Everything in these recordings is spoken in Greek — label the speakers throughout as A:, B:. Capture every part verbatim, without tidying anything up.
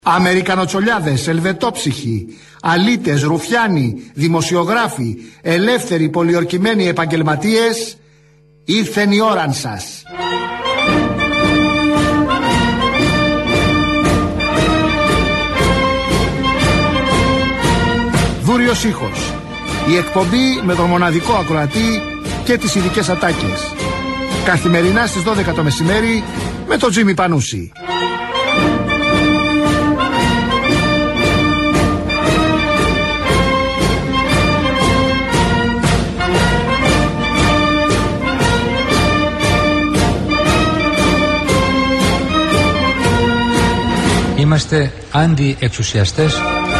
A: Αμερικανοτσολιάδες, ελβετόψυχοι, αλήτες, ρουφιάνοι, δημοσιογράφοι, ελεύθεροι πολιορκημένοι επαγγελματίες, ήρθεν η ώραν σας. Δούριος ήχος. Η εκπομπή με τον μοναδικό ακροατή και τις ειδικές ατάκες. Καθημερινά στις δώδεκα το μεσημέρι με τον Τζίμι Πανούση.
B: Είμαστε αντιεξουσιαστές.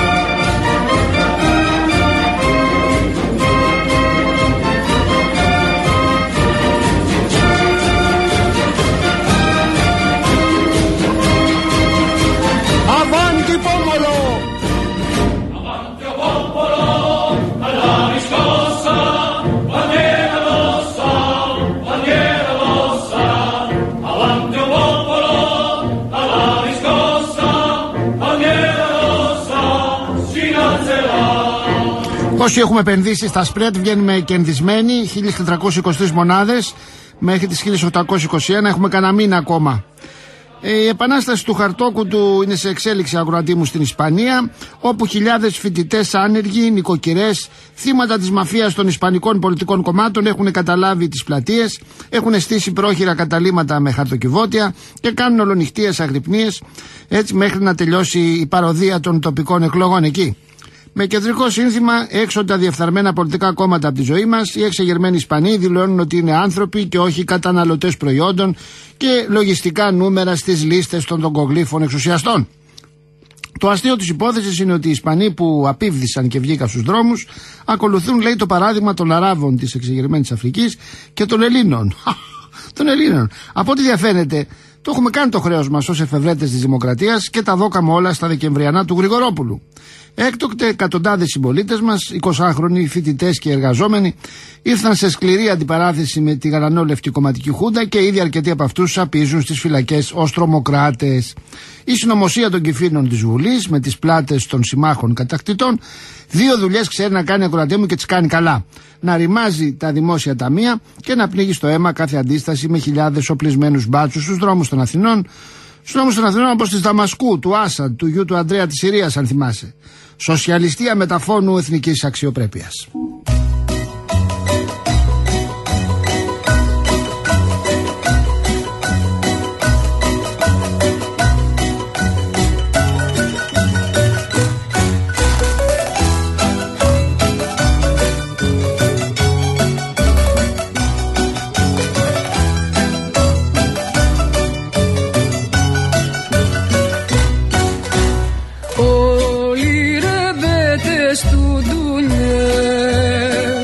A: Όσοι έχουμε επενδύσει στα σπρέτ βγαίνουμε κερδισμένοι, χίλιες τετρακόσιες είκοσι τρεις μονάδες μέχρι τις χίλιες οκτακόσιες είκοσι ένα, έχουμε κανένα μήνα ακόμα. Η επανάσταση του χαρτόκουτου είναι σε εξέλιξη, ακροατή μου, στην Ισπανία, όπου χιλιάδες φοιτητές άνεργοι, νοικοκυρές, θύματα της μαφίας των ισπανικών πολιτικών κομμάτων έχουν καταλάβει τις πλατείες, έχουν στήσει πρόχειρα καταλύματα με χαρτοκιβώτια και κάνουν ολονυχτίες αγρυπνίες, έτσι μέχρι να τελειώσει η παροδία των τοπικών εκλογών εκεί. Με κεντρικό σύνθημα, έξω τα διεφθαρμένα πολιτικά κόμματα από τη ζωή μας, οι εξεγερμένοι Ισπανοί δηλώνουν ότι είναι άνθρωποι και όχι καταναλωτές προϊόντων και λογιστικά νούμερα στις λίστες των τογκογλύφων εξουσιαστών. Το αστείο της υπόθεσης είναι ότι οι Ισπανοί που απίβδησαν και βγήκαν στους δρόμους ακολουθούν, λέει, το παράδειγμα των Αράβων της εξεγερμένης Αφρικής και των Ελλήνων. των Ελλήνων. Από ό,τι διαφαίνεται, το έχουμε κάνει το χρέος μας ως εφευρέτες της δημοκρατίας και τα δώκαμε όλα στα Δεκεμβριανά του Γρηγορόπουλου. Έκτοτε εκατοντάδες συμπολίτες μας, εικοσάχρονοι φοιτητές και εργαζόμενοι, ήρθαν σε σκληρή αντιπαράθεση με τη γαλανόλευκη κομματική χούντα και ήδη αρκετοί από αυτούς σαπίζουν στις φυλακές ως τρομοκράτες. Η συνωμοσία των κυφήνων της Βουλής με τις πλάτες των συμμάχων κατακτητών, δύο δουλειές ξέρει να κάνει, ακροατέ μου, και τις κάνει καλά. Να ρημάζει τα δημόσια ταμεία και να πνίγει στο αίμα κάθε αντίσταση με χιλιάδες οπλισμένους μπάτσους στους δρόμους των Αθηνών. Στους νόμους των Αθηνών, όπως της Δαμασκού, του Άσαντ, του γιου του Ανδρέα της Συρίας, αν θυμάσαι. Σοσιαλιστία μεταφώνου εθνικής αξιοπρέπειας.
C: Όλοι ρε μπέτες του ντουνιέ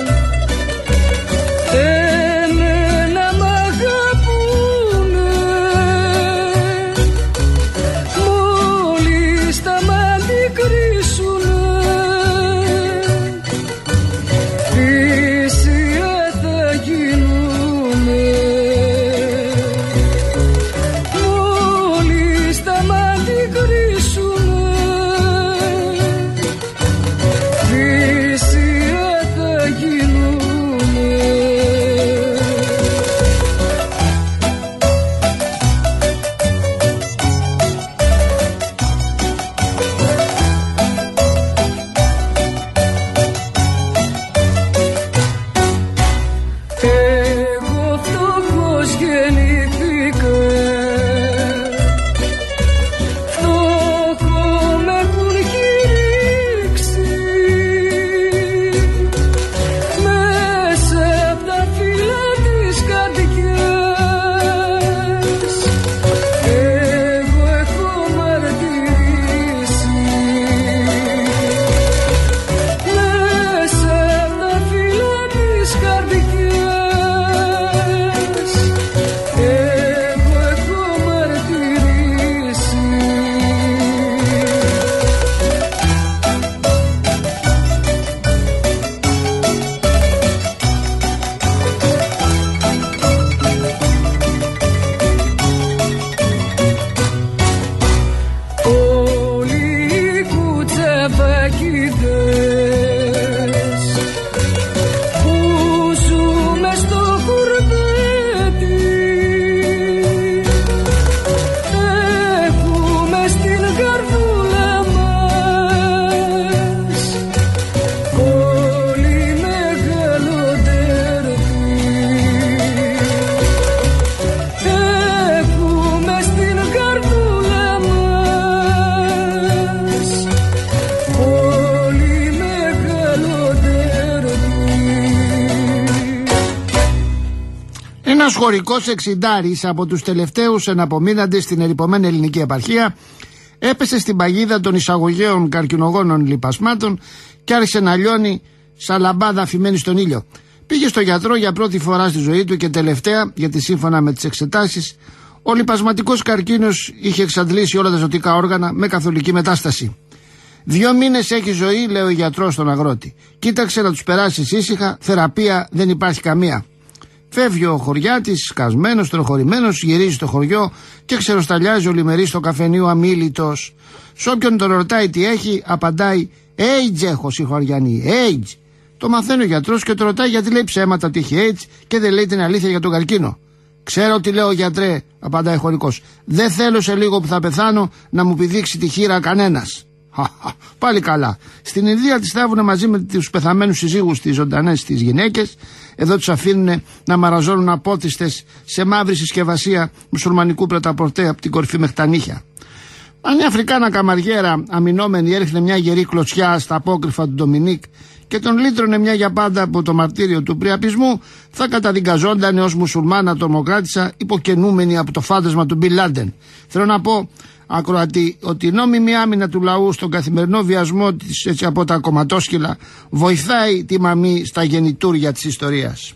A: Ένας χωρικός εξιντάρης από τους τελευταίους εναπομείναντες στην ερειπωμένη ελληνική επαρχία έπεσε στην παγίδα των εισαγωγέων καρκινογόνων λιπασμάτων και άρχισε να λιώνει σαν λαμπάδα αφημένη στον ήλιο. Πήγε στο γιατρό για πρώτη φορά στη ζωή του και τελευταία, γιατί σύμφωνα με τις εξετάσεις, ο λιπασματικός καρκίνος είχε εξαντλήσει όλα τα ζωτικά όργανα με καθολική μετάσταση. Δύο μήνες έχει ζωή, λέει ο γιατρός στον αγρότη. Κοίταξε να τους περάσεις ήσυχα, θεραπεία δεν υπάρχει καμία. Φεύγει ο χωριάτης, σκασμένος, τροχωρημένος, γυρίζει στο χωριό και ξεροσταλιάζει ολημερή στο καφενείο αμίλητος. Σ' όποιον τον ρωτάει τι έχει, απαντάει AIDS έχω, συγχωριανή, AIDS. Το μαθαίνει ο γιατρός και το ρωτάει γιατί λέει ψέματα ότι έχει AIDS και δεν λέει την αλήθεια για τον καρκίνο. Ξέρω τι λέω, γιατρέ, απαντάει χωρικός. Δεν θέλω σε λίγο που θα πεθάνω να μου πηδήξει τη χείρα κανένας. Πάλι καλά. Στην Ινδία τις θάβουν μαζί με τους πεθαμένους συζύγους τις ζωντανές τις γυναίκες. Εδώ τους αφήνουν να μαραζώνουν απότιστες σε μαύρη συσκευασία μουσουλμανικού πρεταπορτέ από την κορφή μέχρι τα νύχια. Αν η Αφρικάνα καμαριέρα αμυνόμενη έριχνε μια γερή κλωτσιά στα απόκρυφα του Ντομινίκ και τον λύτρωνε μια για πάντα από το μαρτύριο του πριαπισμού, θα καταδικαζόταν ως μουσουλμάνα τρομοκράτησα υποκαινούμενη από το φάντασμα του Μπιν Λάντεν. Θέλω να πω, ακροατή, ότι η νόμιμη άμυνα του λαού στον καθημερινό βιασμό της, έτσι από τα κομματόσκυλα, βοηθάει τη μαμή στα γεννητούρια της ιστορίας.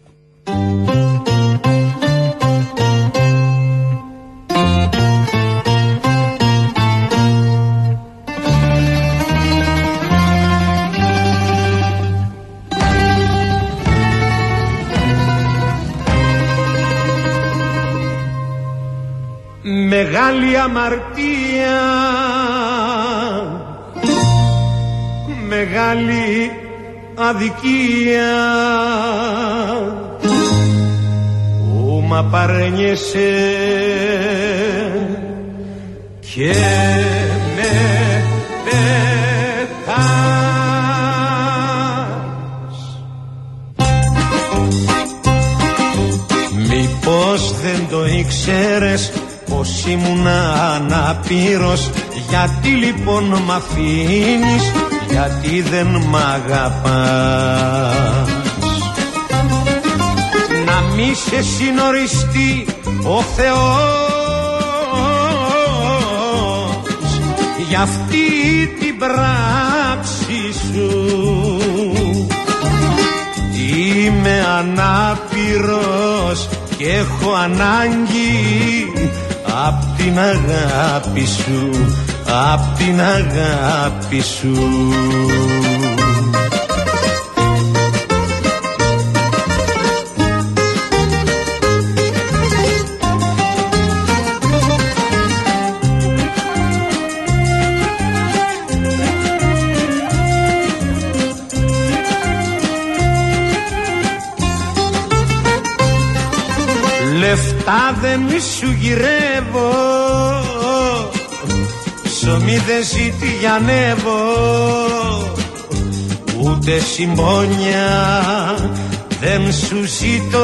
C: Μεγάλη αμαρτία, μεγάλη αδικία, που μ' απαρνιέσαι και με πετάς. Μήπως δεν το ήξερες πως ήμουν αναπήρος, γιατί λοιπόν μ' αφήνεις, γιατί δεν μ' αγαπάς. Να μη σε συνοριστεί ο Θεός για αυτή την πράξη σου. Είμαι ανάπηρος και έχω ανάγκη απ' την αγάπη σου, απ' την αγάπη σου. Λεφτά δεν σου γυρεύω, ψωμί δεν ζητιανεύω, ούτε συμπόνια δεν σου ζητώ.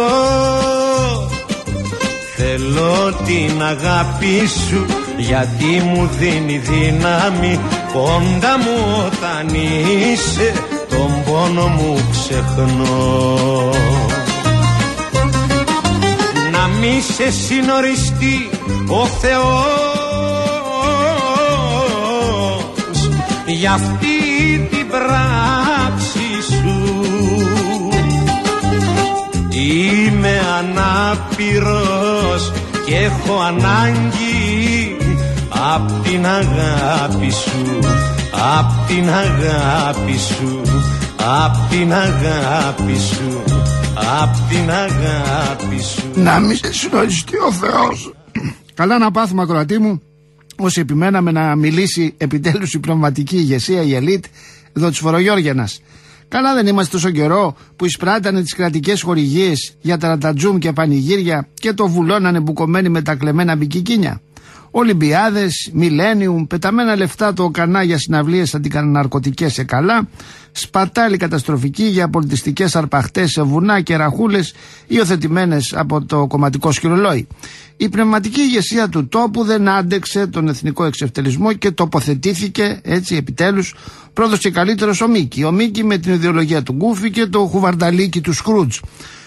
C: Θέλω την αγάπη σου γιατί μου δίνει δύναμη, κοντά μου όταν είσαι τον πόνο μου ξεχνώ. Να μη σε συνοριστεί ο Θεός για αυτή την πράξη σου. Είμαι ανάπηρος και έχω ανάγκη απ' την αγάπη σου, απ' την αγάπη σου, απ' την αγάπη σου, απ' την αγάπη σου.
A: Να μη σε συνοριστεί ο Θεός. Καλά να πάθουμε, ακροατή μου, όσοι επιμέναμε να μιλήσει επιτέλους η πνευματική ηγεσία, η ελίτ εδώ της Φορογιώργιανας. Καλά δεν είμαστε τόσο καιρό που εισπράτανε τις κρατικές χορηγίες για ταρατατζούμ και πανηγύρια και το βουλώνανε μπουκωμένοι με τα κλεμμένα μπικικίνια. Ολυμπιάδες, μιλένιουμ, πεταμένα λεφτά το κανά για συναυλίες αντικαναρκωτικές σε καλά, σπατάλη καταστροφική για πολιτιστικές αρπαχτές σε βουνά και ραχούλες υιοθετημένες από το κομματικό σκυρολόι. Η πνευματική ηγεσία του τόπου δεν άντεξε τον εθνικό εξευτελισμό και τοποθετήθηκε έτσι επιτέλους πρώτος και καλύτερος ο Μίκη. Ο Μίκη με την ιδεολογία του Γκούφι και το χουβαρνταλίκι του Σκρούτζ.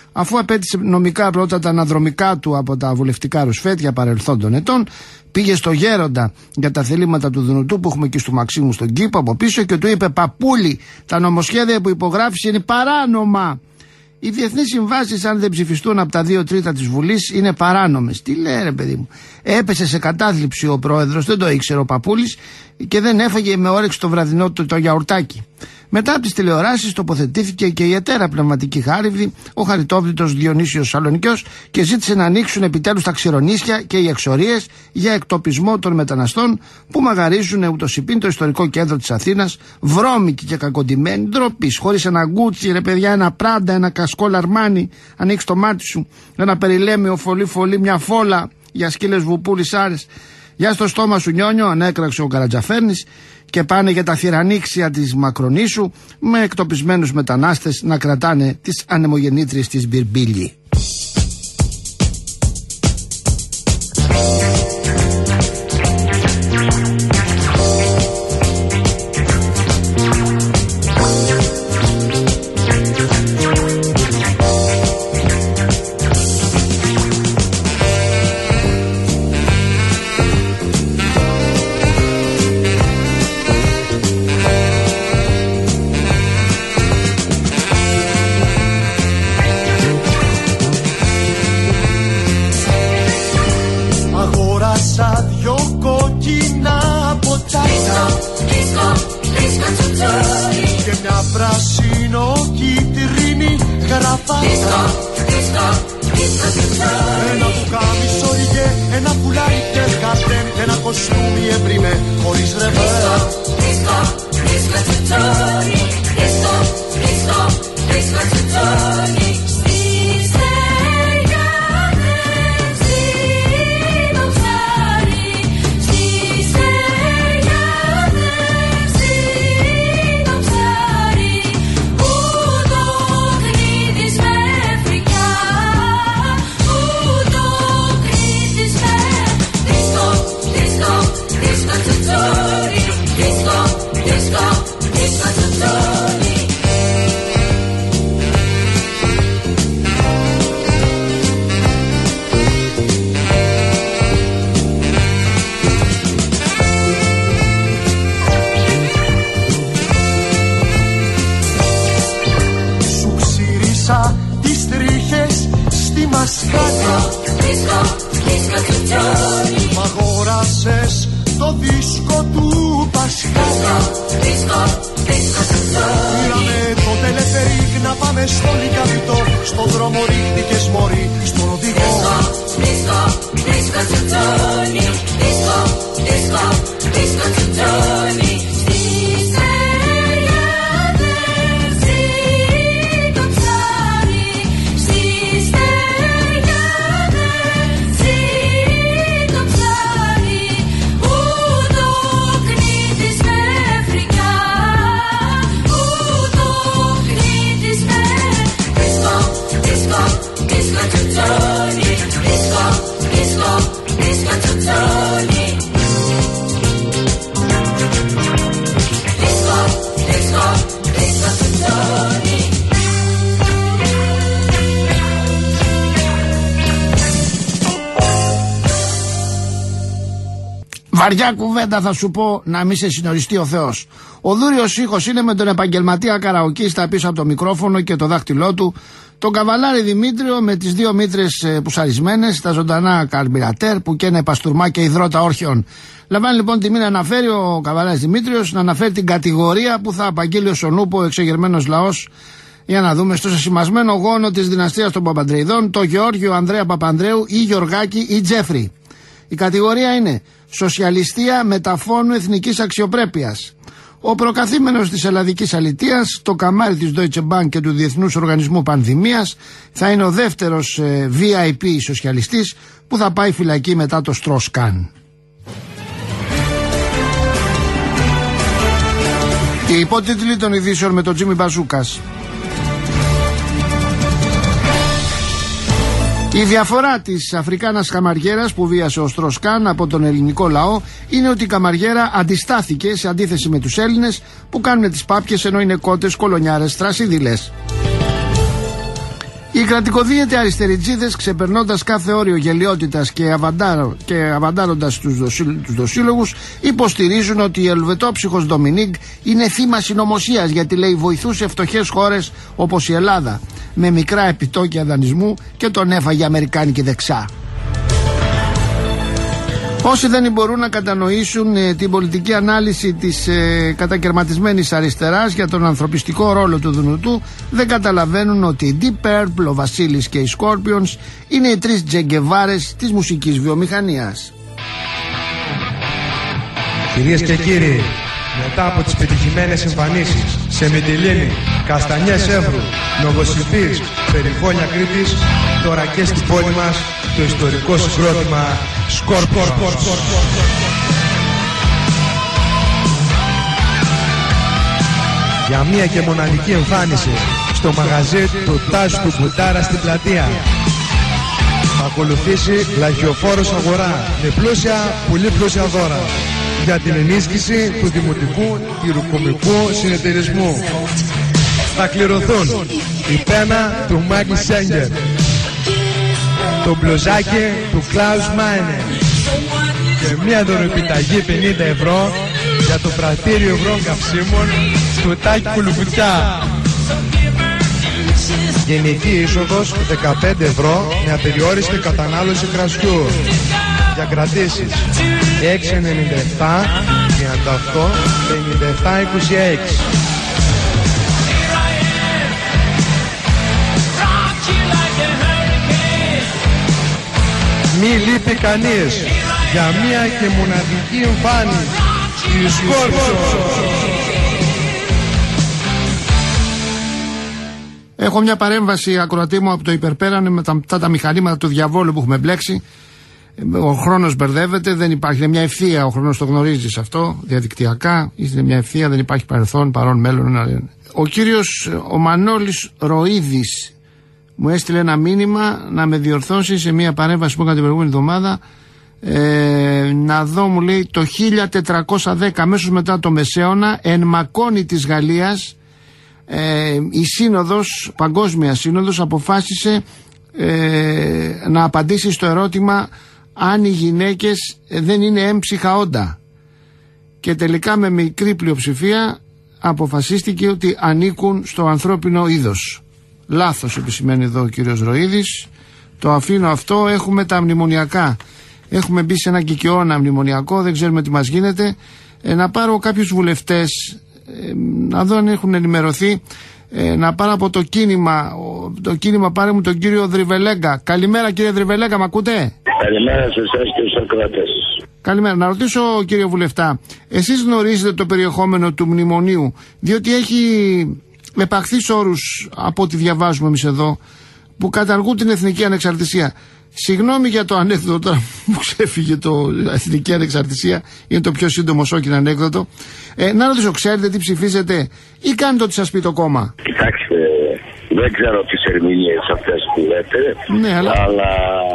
A: αφού απέτησε νομικά πρώτα τα αναδρομικά του από τα βουλευτικά ρουσφέτια παρελθόντων ετών, πήγε στο Γέροντα για τα θελήματα του Δουνουτού που έχουμε εκεί στο Μαξίμου στον κήπο από πίσω και του είπε: «Παππούλη, τα νομοσχέδια που υπογράφεις είναι παράνομα. Οι διεθνείς συμβάσεις, αν δεν ψηφιστούν από τα δύο τρίτα της Βουλής, είναι παράνομες». Τι λέει ρε παιδί μου. Έπεσε σε κατάθλιψη ο πρόεδρος, δεν το ήξερε ο Παππούλης και δεν έφαγε με όρεξη το βραδινό το, το γιαουρτάκι. Μετά από τις τηλεοράσεις τοποθετήθηκε και η εταίρα πνευματική χάριβδη, ο χαριτόβλητος Διονύσιος Σαλονικιός, και ζήτησε να ανοίξουν επιτέλους τα ξηρονίσια και οι εξορίες για εκτοπισμό των μεταναστών που μαγαρίζουν ούτως υπήν το ιστορικό κέντρο της Αθήνας, βρώμικοι και κακοντημένοι, ντροπής, χωρίς ένα γκούτσι, ρε παιδιά, ένα πράντα, ένα κασκόλ αρμάνι, ανοίξει το μάτι σου, ένα περιλέμιο φωλή φωλή, μια φόλα για σκύλες βουπούλης άρες. Για στο στόμα σου νιόνιο, ανέκραξε ο Καρατζαφέρνης, και πάνε για τα θυρανίξια της Μακρονήσου με εκτοπισμένους μετανάστες να κρατάνε τις ανεμογεννήτριες της Μπυρμπίλη.
D: Και μια πράσινο κίτρινη γραφάτα, ένα πουκάμισο είχε, ένα πουλάρι και χαρτέν, ένα κοστούμι εμπριμέ χωρίς ρεβέρα. Τις τρίχες στη μασκάτα, μ' αγόρασες το δίσκο του Πασχάλα. Πήραμε το τελεφερίκ να πάμε στο Λικαβιτό, στον δρόμο ρίχτηκες μωρή στον οδηγό.
A: Βαριά κουβέντα θα σου πω, να μην σε συνοριστεί ο Θεός. Ο δούριος ήχος είναι με τον επαγγελματία καραοκίστα πίσω από το μικρόφωνο και το δάχτυλό του, τον καβαλάρι Δημήτριο με τις δύο μήτρες πουσαρισμένες, τα ζωντανά καρμπυρατέρ που καίνε παστούρμάκια υδρότα όρχεων. Λαμβάνει λοιπόν τιμή να αναφέρει ο καβαλάρης Δημήτριος, να αναφέρει την κατηγορία που θα απαγγείλει ο Σονούπο, ο εξεγερμένος λαός. Για να δούμε, στο σασημασμένο γόνο της δυναστείας των Παπαντρεϊδών, το Γεώργιο Ανδρέα Παπανδρέου ή Γιωργάκη ή Τζέφρι. Η κατηγορία είναι σοσιαλιστία μεταφώνου εθνικής αξιοπρέπειας. Ο προκαθήμενος της ελλαδικής αλητείας, το καμάρι της Deutsche Bank και του Διεθνούς Οργανισμού Πανδημίας, θα είναι ο δεύτερος ε, βι άι πι σοσιαλιστής που θα πάει φυλακή μετά το Στροσκάν. Οι υπότιτλοι των ειδήσεων με τον Τζίμι Μπαζούκας. Η διαφορά της Αφρικάνας καμαριέρας που βίασε ο Στροσκάν από τον ελληνικό λαό είναι ότι η καμαριέρα αντιστάθηκε σε αντίθεση με τους Έλληνες που κάνουν τις πάπιες ενώ είναι κότες, κολονιάρες, τρασίδηλες. Οι κρατικοδίαιτοι αριστεριτζίδες, ξεπερνώντας κάθε όριο γελιότητας και, αβαντάρ, και αβαντάροντας τους, δοσύλλ, τους δοσύλλογους, υποστηρίζουν ότι η ελβετόψυχος Ντομινίκ είναι θύμα συνωμοσίας, γιατί λέει βοηθούσε φτωχές χώρες όπως η Ελλάδα με μικρά επιτόκια δανεισμού και τον έφαγε αμερικάνικη δεξιά. Όσοι δεν μπορούν να κατανοήσουν ε, την πολιτική ανάλυση της ε, κατακαιρματισμένης αριστεράς για τον ανθρωπιστικό ρόλο του Δουνουτού, δεν καταλαβαίνουν ότι η Deep Purple, ο Βασίλης και οι Scorpions είναι οι τρεις Τζεγκεβάρες της μουσικής βιομηχανίας.
E: Κυρίες και κύριοι, μετά από τις πετυχημένες εμφανίσεις σε Μυτιλήνη, Καστανιές Εύρου, Νοβοσιμπής, Περιβόλια Κρήτης, τώρα και στην πόλη μας το ιστορικό συγκρότημα Scorpions. Για μία και μοναδική εμφάνιση στο μαγαζί του Τάζου του Μπουτάρα στην Πλατεία θα ακολουθήσει λαχιοφόρος αγορά με πλούσια, πολύ πλούσια δώρα για την ενίσχυση του Δημοτικού Τυροκομικού Συνεταιρισμού. Θα κληρωθούν η πένα του Μάικλ Σέγγερ, το μπλουζάκι του Κλάους Μάινερ και μια δωροεπιταγή πενήντα ευρώ για το πρατήριο ευρώ καυσίμων του Τάκη Κουλουκουτιά. Γενική είσοδος δεκαπέντε ευρώ με απεριόριστη κατανάλωση κρασιού. Για κρατήσεις έξι ενενήντα επτά τριάντα οκτώ πενήντα επτά είκοσι έξι. Μη λείπει κανείς για μία και μοναδική εμφάνιση της Scorpions.
A: Έχω μια παρέμβαση ακροατή μου από το υπερπέραν με τα, τα, τα μηχανήματα του διαβόλου που έχουμε μπλέξει. Ο χρόνος μπερδεύεται, δεν υπάρχει, είναι μια ευθεία, ο χρόνος το γνωρίζεις αυτό, διαδικτυακά, είναι μια ευθεία, δεν υπάρχει παρελθόν, παρόν, μέλλον. Ο κύριος ο Μανώλης Ροίδης μου έστειλε ένα μήνυμα να με διορθώσει σε μια παρέμβαση που έκανα την προηγούμενη εβδομάδα. Ε, να δω, μου λέει, το χίλια τετρακόσια δέκα, αμέσως μετά το Μεσαίωνα, εν Μακόνη της Γαλλίας, ε, η Σύνοδος, Παγκόσμια Σύνοδος, αποφάσισε ε, να απαντήσει στο ερώτημα αν οι γυναίκες δεν είναι έμψυχα όντα. Και τελικά με μικρή πλειοψηφία αποφασίστηκε ότι ανήκουν στο ανθρώπινο είδος. Λάθος επισημαίνει εδώ ο κύριος Ροίδης. Το αφήνω αυτό. Έχουμε τα μνημονιακά. Έχουμε μπει σε ένα κικαιώνα μνημονιακό. Δεν ξέρουμε τι μας γίνεται. Ε, να πάρω κάποιους βουλευτές, ε, να δω αν έχουν ενημερωθεί. Ε, να πάρω από το κίνημα. Το κίνημα, πάρε μου τον κύριο Δριβελέγκα. Καλημέρα κύριε Δριβελέγκα, μ' ακούτε?
F: Καλημέρα σε εσάς και στους ακροατές.
A: Καλημέρα. Να ρωτήσω κύριε Βουλευτά, εσείς γνωρίζετε το περιεχόμενο του μνημονίου, διότι έχει επαχθείς όρους από ό,τι διαβάζουμε εμείς εδώ, που καταργούν την εθνική ανεξαρτησία. Συγγνώμη για το ανέκδοτο τώρα που ξέφυγε το εθνική ανεξαρτησία, είναι το πιο σύντομο σόκιν ανέκδοτο. Ε, να ρωτήσω, ξέρετε τι ψηφίζετε ή κάνετε ό,τι σας πει το κόμμα?
F: Κοιτάξτε, δεν ξέρω τις ερμηνείες αυτές που λέτε,
A: ναι, αλλά, αλλά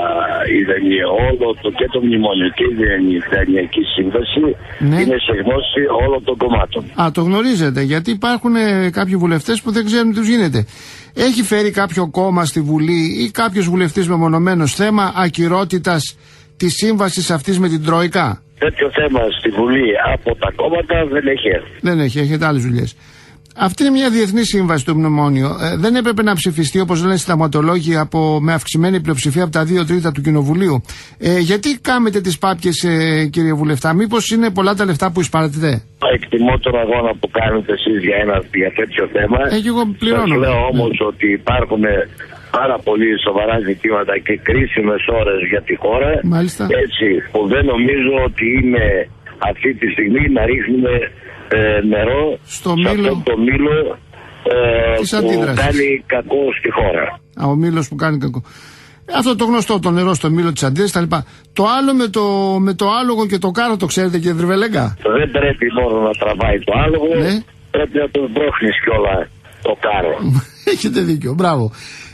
F: όλο το, και το μνημόνιο και η Δανειακή Σύμβαση, ναι, είναι σε γνώση όλων των κομμάτων.
A: Α, το γνωρίζετε, γιατί υπάρχουν ε, κάποιοι βουλευτές που δεν ξέρουν τι τους γίνεται. Έχει φέρει κάποιο κόμμα στη Βουλή ή κάποιος βουλευτής μεμονωμένος θέμα ακυρότητας της σύμβασης αυτής με την Τρόικα?
F: Τέτοιο θέμα στη Βουλή από τα κόμματα δεν έχει έρθει.
A: Δεν έχει, έχετε άλλες δουλειές. Αυτή είναι μια διεθνή σύμβαση του μνημόνιο. Ε, δεν έπρεπε να ψηφιστεί, όπως λένε συνταγματολόγοι, από, με αυξημένη πλειοψηφία από τα δύο τρίτα του Κοινοβουλίου. Ε, γιατί κάνετε τις πάπιες, ε, κύριε Βουλευτά? Μήπως είναι πολλά τα λεφτά που εισπράττετε?
F: Εκτιμώ τον αγώνα που κάνετε εσείς για, ένα, για τέτοιο θέμα.
A: Ε, και εγώ πληρώνω.
F: Σας λέω όμως ναι. ότι υπάρχουν πάρα πολύ σοβαρά ζητήματα και κρίσιμες ώρες για τη χώρα.
A: Μάλιστα.
F: Έτσι, που δεν νομίζω ότι είναι αυτή τη στιγμή να ρίχνουμε Ε, νερό
A: στο
F: σε
A: μήλο,
F: αυτό το μήλο ε, που κάνει κακό στη χώρα.
A: Α, ο μήλος που κάνει κακό. Αυτό το γνωστό, το νερό στο μήλο της αντίδρασης τα λοιπά. Το άλλο με το, με το άλογο και το κάρο, το ξέρετε κύριε Δριβελέγκα?
F: Δεν πρέπει μόνο να τραβάει το άλογο, ναι, πρέπει να τον μπρόχνεις κιόλα το κάρο.
A: Έχετε δίκιο, μπράβο.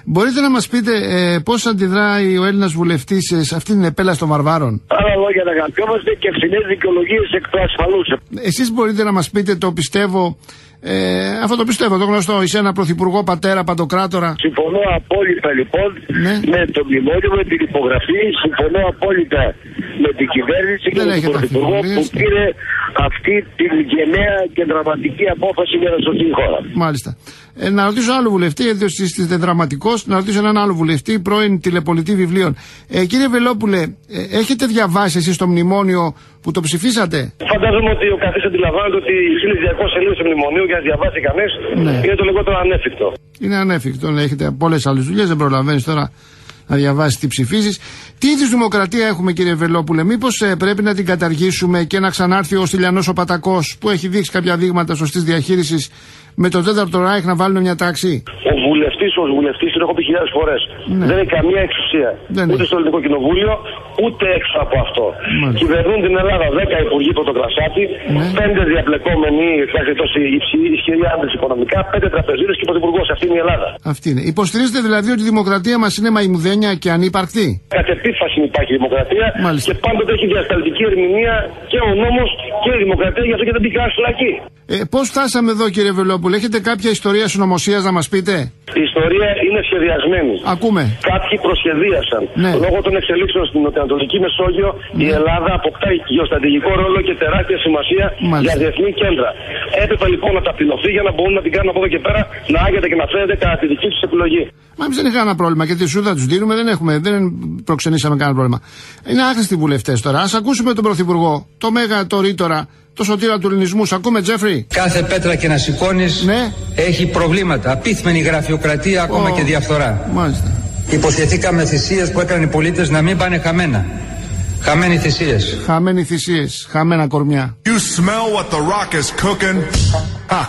A: Μπορείτε να μας πείτε ε, πώς αντιδράει ο Έλληνας βουλευτής σε αυτήν την επέλαση των βαρβάρων?
F: Άλλα λόγια να αγαπιόμαστε και φθηνές δικαιολογίες εκ του ασφαλούς.
A: Εσείς μπορείτε να μας πείτε, το πιστεύω, ε, αυτό το πιστεύω, το γνωστό, είσαι ένα πρωθυπουργό πατέρα παντοκράτορα.
F: Συμφωνώ απόλυτα λοιπόν
A: ναι.
F: με το μνημόνιο, με την υπογραφή. Συμφωνώ απόλυτα με την κυβέρνηση και με τον πρωθυπουργό που πήρε αυτή την γενναία και δραματική απόφαση για να σωθεί η χώρα.
A: Μάλιστα. Ε, να ρωτήσω άλλο βουλευτή, γιατί είστε δραματικός, να ρωτήσω έναν άλλο βουλευτή, πρώην τηλεπολιτή βιβλίων. Ε, κύριε Βελόπουλε, ε, έχετε διαβάσει εσείς το μνημόνιο που το ψηφίσατε?
G: Φαντάζομαι ότι ο καθής αντιλαμβάνεται ότι οι χίλιες διακόσιες σελίδες του μνημονίου για να διαβάσει κανείς ναι. είναι το λεγότερο ανέφικτο. Είναι
A: ανέφικτο, ναι, έχετε πολλές άλλες δουλειές, δεν προλαβαίνεις τώρα να διαβάσει τι ψηφίσεις. Τι είδους δημοκρατία έχουμε, κύριε Βελόπουλε? Μήπως ε, πρέπει να την καταργήσουμε και να ξανάρθει ο Στυλιανός ο Πατακός, που έχει δείξει κάποια δείγματα σωστής διαχείρισης, με το τέταρτο Ράιχ να βάλουν μια τάξη?
G: Ο βουλευτής, ο βουλευτής, το έχω πει χιλιάδες φορές. Ναι. Δεν έχει καμία εξουσία. Δεν ούτε έχει. Στο Ελληνικό Κοινοβούλιο, ούτε έξω από αυτό. Μάλιστα. Κυβερνούν την Ελλάδα δέκα υπουργοί πρωτοκρασάτη, ναι. πέντε διαπλεκόμενοι, δηλαδή τόση ισχυροί άντρες οικονομικά, πέντε τραπεζίτες και πρωθυπουργός. Αυτή είναι η Ελλάδα.
A: Αυτή είναι. Υποστηρίζετε δηλαδή ότι η δημοκρατία μας είναι μαϊμουδένια και ανύπαρκτη?
G: Κατ' επίφαση υπάρχει δημοκρατία. Μάλιστα. Και πάντοτε έχει διασταλτική ερμηνεία και ο νόμος και η δημοκρατία, γι' αυτό και δεν την κάνει φυλακή.
A: Ε, πώς φτάσαμε εδώ, κύριε Βελόπουλε? Έχετε κάποια ιστορία συνωμοσίας να μας πείτε?
G: Η ιστορία είναι σχεδιασμένη.
A: Ακούμε.
G: Κάποιοι προσχεδίασαν. Ναι. Λόγω των εξελίξεων στην Νοτιοανατολική Μεσόγειο, ναι. η Ελλάδα αποκτάει γεωστρατηγικό ρόλο και τεράστια σημασία Μάλιστα. για διεθνή κέντρα. Έπρεπε λοιπόν να ταπεινωθεί για να μπορούν να την κάνουν από εδώ και πέρα να άγεται και να φαίνεται κατά τη δική του επιλογή.
A: Μα εμείς δεν είχαμε κανένα πρόβλημα και τη σούδα τους δίνουμε, δεν, έχουμε, δεν προξενήσαμε κανένα πρόβλημα. Είναι άχρηστοι βουλευτές τώρα. Ας ακούσουμε τον Πρωθυπουργό, το Μέγα το Ρήτορα, το σωτήρα του ελληνισμού. Σ' ακούμε, Τζέφρι?
B: Κάθε πέτρα και να σηκώνεις ναι. έχει προβλήματα. Απίθμενη γραφειοκρατία, ακόμα oh. και διαφθορά.
A: Μάλιστα.
B: Υποσχεθήκαμε θυσίες που έκαναν οι πολίτες να μην πάνε χαμένα. Χαμένοι θυσίες.
A: Χαμένοι θυσίες. Χαμένα κορμιά.
H: You smell what the rock is cooking? Ha.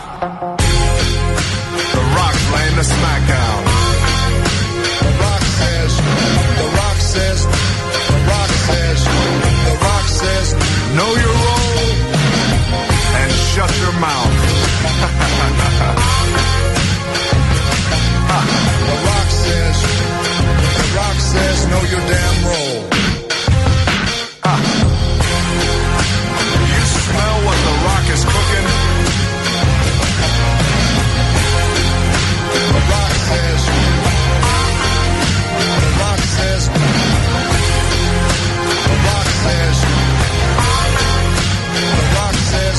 H: The rock's laying the smackdown. The rock says, the rock says, the rock says, the rock says, know your role and shut your mouth. The rock says, the rock says, know your damn role. You smell what the rock is cooking? The rock says, the rock says, the rock says, the rock says,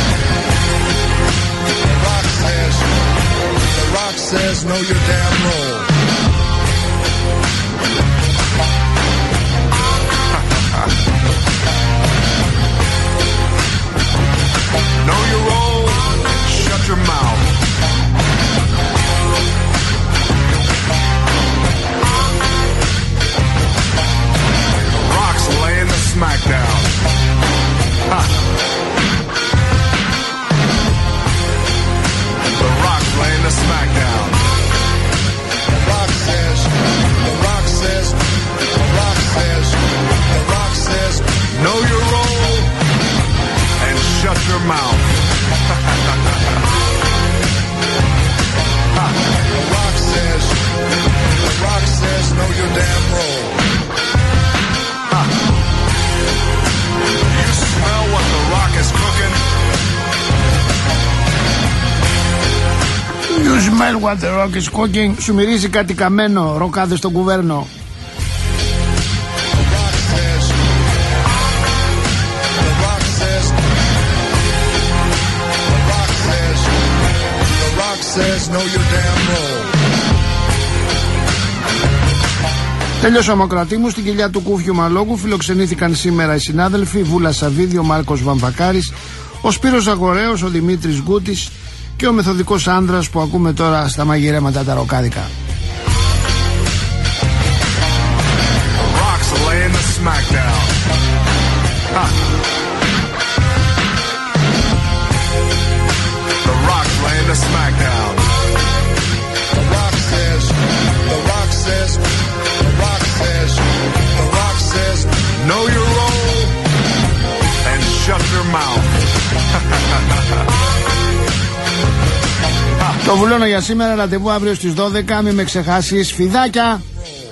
H: the rock says, the rock says, know your damn role. Know your role, shut your mouth. Rock's laying the smackdown. Ha. The Rock's laying the smackdown. The Rock says, the Rock says, the Rock says, the Rock says, know your role and shut your mouth. The Rock says, the Rock says, know your damn role. You smell what the Rock is cooking?
A: You smell what the Rock is cooking. Σου μυρίζει κάτι καμένο, ροκάδες στον κουβέρνο. Τέλειωσε ο Ομοκρατή μου. Στην κοιλιά του Κούφιου Μαλόγου φιλοξενήθηκαν σήμερα οι συνάδελφοι Βούλα Σαββίδη, ο Μάρκος Βαμβακάρης, ο Σπύρος Ζαγορέος, ο Δημήτρης Γκούτης και ο μεθοδικός άνδρας που ακούμε τώρα στα μαγειρέματα τα ροκάδικα.
H: Know your role and shut your mouth.
A: Το βουλώνω για σήμερα, ραντεβού αύριο στις δώδεκα, μην με ξεχάσεις, φιδάκια.